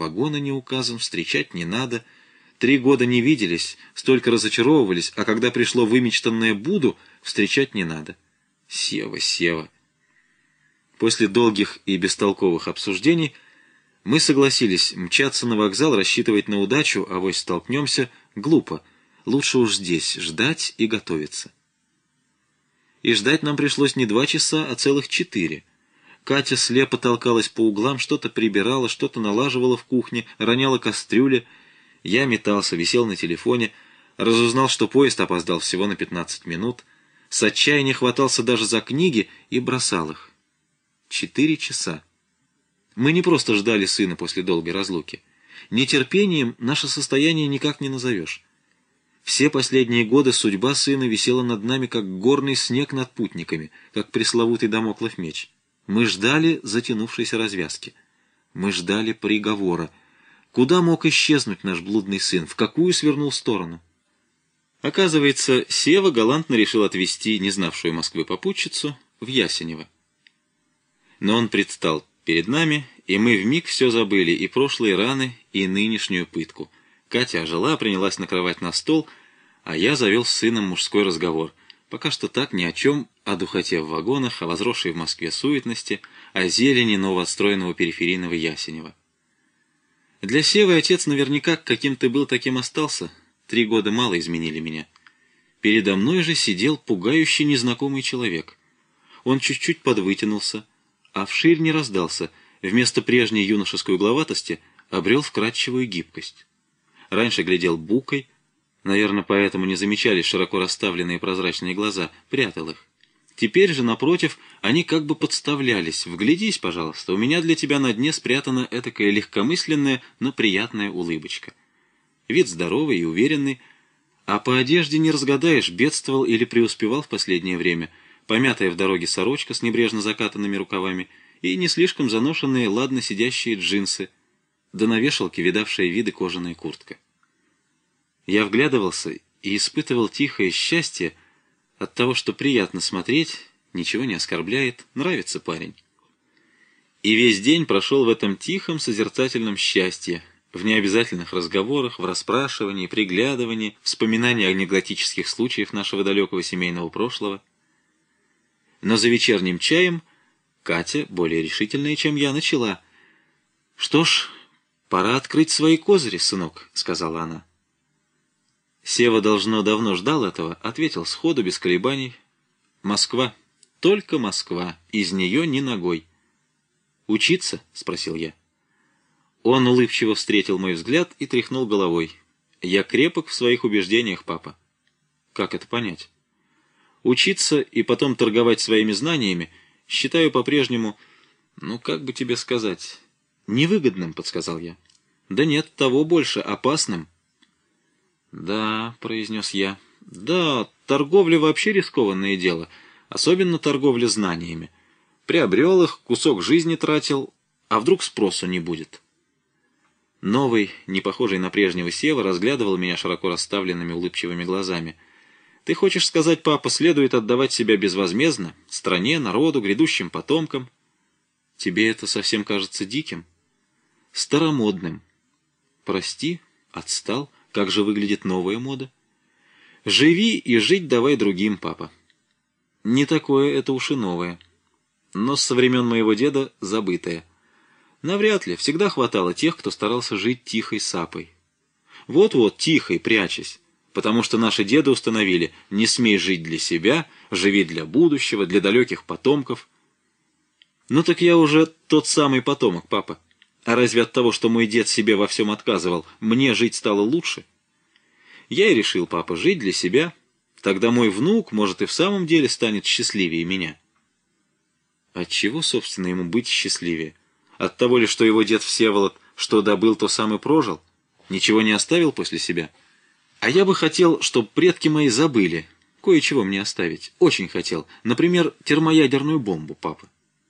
вагона не указан, встречать не надо. 3 года не виделись, столько разочаровывались, а когда пришло вымечтанное «буду», встречать не надо. Сева, Сева. После долгих и бестолковых обсуждений мы согласились мчаться на вокзал, рассчитывать на удачу, авось столкнемся, глупо. Лучше уж здесь ждать и готовиться. И ждать нам пришлось не 2 часа, а целых 4. Катя слепо толкалась по углам, что-то прибирала, что-то налаживала в кухне, роняла кастрюли. Я метался, висел на телефоне, разузнал, что поезд опоздал всего на 15 минут, с отчаяния хватался даже за книги и бросал их. 4 часа. Мы не просто ждали сына после долгой разлуки. Нетерпением наше состояние никак не назовешь. Все последние годы судьба сына висела над нами, как горный снег над путниками, как пресловутый дамоклов меч. Мы ждали затянувшейся развязки. Мы ждали приговора. Куда мог исчезнуть наш блудный сын? В какую свернул сторону? Оказывается, Сева галантно решил отвезти не знавшую Москвы попутчицу в Ясенево. Но он предстал перед нами, и мы вмиг все забыли, и прошлые раны, и нынешнюю пытку. Катя ожила, принялась накрывать на стол, а я завел с сыном мужской разговор. Пока что так, ни о чем, о духоте в вагонах, о возросшей в Москве суетности, о зелени новоотстроенного периферийного Ясенева. Для Севы отец наверняка каким ты был, таким остался. 3 года мало изменили меня. Передо мной же сидел пугающий незнакомый человек. Он чуть-чуть подвытянулся, а вширь не раздался, вместо прежней юношеской угловатости обрел вкрадчивую гибкость. Раньше глядел букой, наверное, поэтому не замечались широко расставленные прозрачные глаза, прятал их. Теперь же, напротив, они как бы подставлялись. Вглядись, пожалуйста, у меня для тебя на дне спрятана этакая легкомысленная, но приятная улыбочка. Вид здоровый и уверенный, а по одежде не разгадаешь, бедствовал или преуспевал в последнее время, помятая в дороге сорочка с небрежно закатанными рукавами и не слишком заношенные, ладно сидящие джинсы, да на вешалке видавшая виды кожаная куртка. Я вглядывался и испытывал тихое счастье от того, что приятно смотреть, ничего не оскорбляет, нравится парень. И весь день прошел в этом тихом созерцательном счастье, в необязательных разговорах, в расспрашивании, приглядывании, вспоминании анекдотических случаев нашего далекого семейного прошлого. Но за вечерним чаем Катя, более решительная, чем я, начала. «Что ж, пора открыть свои козыри, сынок», — сказала она. Сева, должно, давно ждал этого, ответил сходу, без колебаний. «Москва, только Москва, из нее ни ногой». «Учиться?» — спросил я. Он улыбчиво встретил мой взгляд и тряхнул головой. «Я крепок в своих убеждениях, папа». «Как это понять?» «Учиться и потом торговать своими знаниями считаю по-прежнему, ну, как бы тебе сказать, невыгодным», — подсказал я. «Да нет, того больше, опасным». «Да», — произнес я, — «да, торговля вообще рискованное дело, особенно торговля знаниями. Приобрел их, кусок жизни тратил, а вдруг спросу не будет». Новый, не похожий на прежнего Сева, разглядывал меня широко расставленными улыбчивыми глазами. «Ты хочешь сказать, папа, следует отдавать себя безвозмездно, стране, народу, грядущим потомкам? Тебе это совсем кажется диким? Старомодным. Прости, отстал. Как же выглядит новая мода? Живи и жить давай другим, папа». Не такое это уж и новое, но со времен моего деда забытое. Навряд ли, всегда хватало тех, кто старался жить тихой сапой. Вот-вот, тихой, прячась, потому что наши деды установили: не смей жить для себя, живи для будущего, для далеких потомков. Ну так я уже тот самый потомок, папа. А разве от того, что мой дед себе во всем отказывал, мне жить стало лучше? Я и решил, папа, жить для себя. Тогда мой внук, может, и в самом деле станет счастливее меня. Отчего, собственно, ему быть счастливее? От того ли, что его дед Всеволод, что добыл, то сам и прожил? Ничего не оставил после себя? А я бы хотел, чтобы предки мои забыли. Кое-чего мне оставить. Очень хотел. Например, термоядерную бомбу, папа.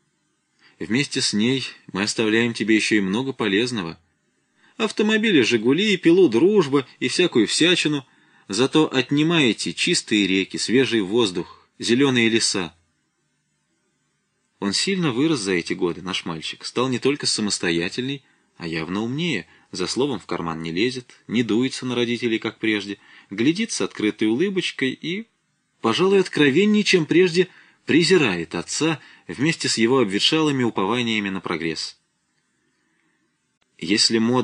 Вместе с ней мы оставляем тебе еще и много полезного. Автомобили «Жигули», пилу «Дружба» и всякую всячину. Зато отнимаете чистые реки, свежий воздух, зеленые леса. Он сильно вырос за эти годы, наш мальчик. Стал не только самостоятельней, А явно умнее, за словом в карман не лезет, не дуется на родителей, как прежде, глядит с открытой улыбочкой и, пожалуй, откровеннее, чем прежде, презирает отца вместе с его обветшалыми упованиями на прогресс. Если мода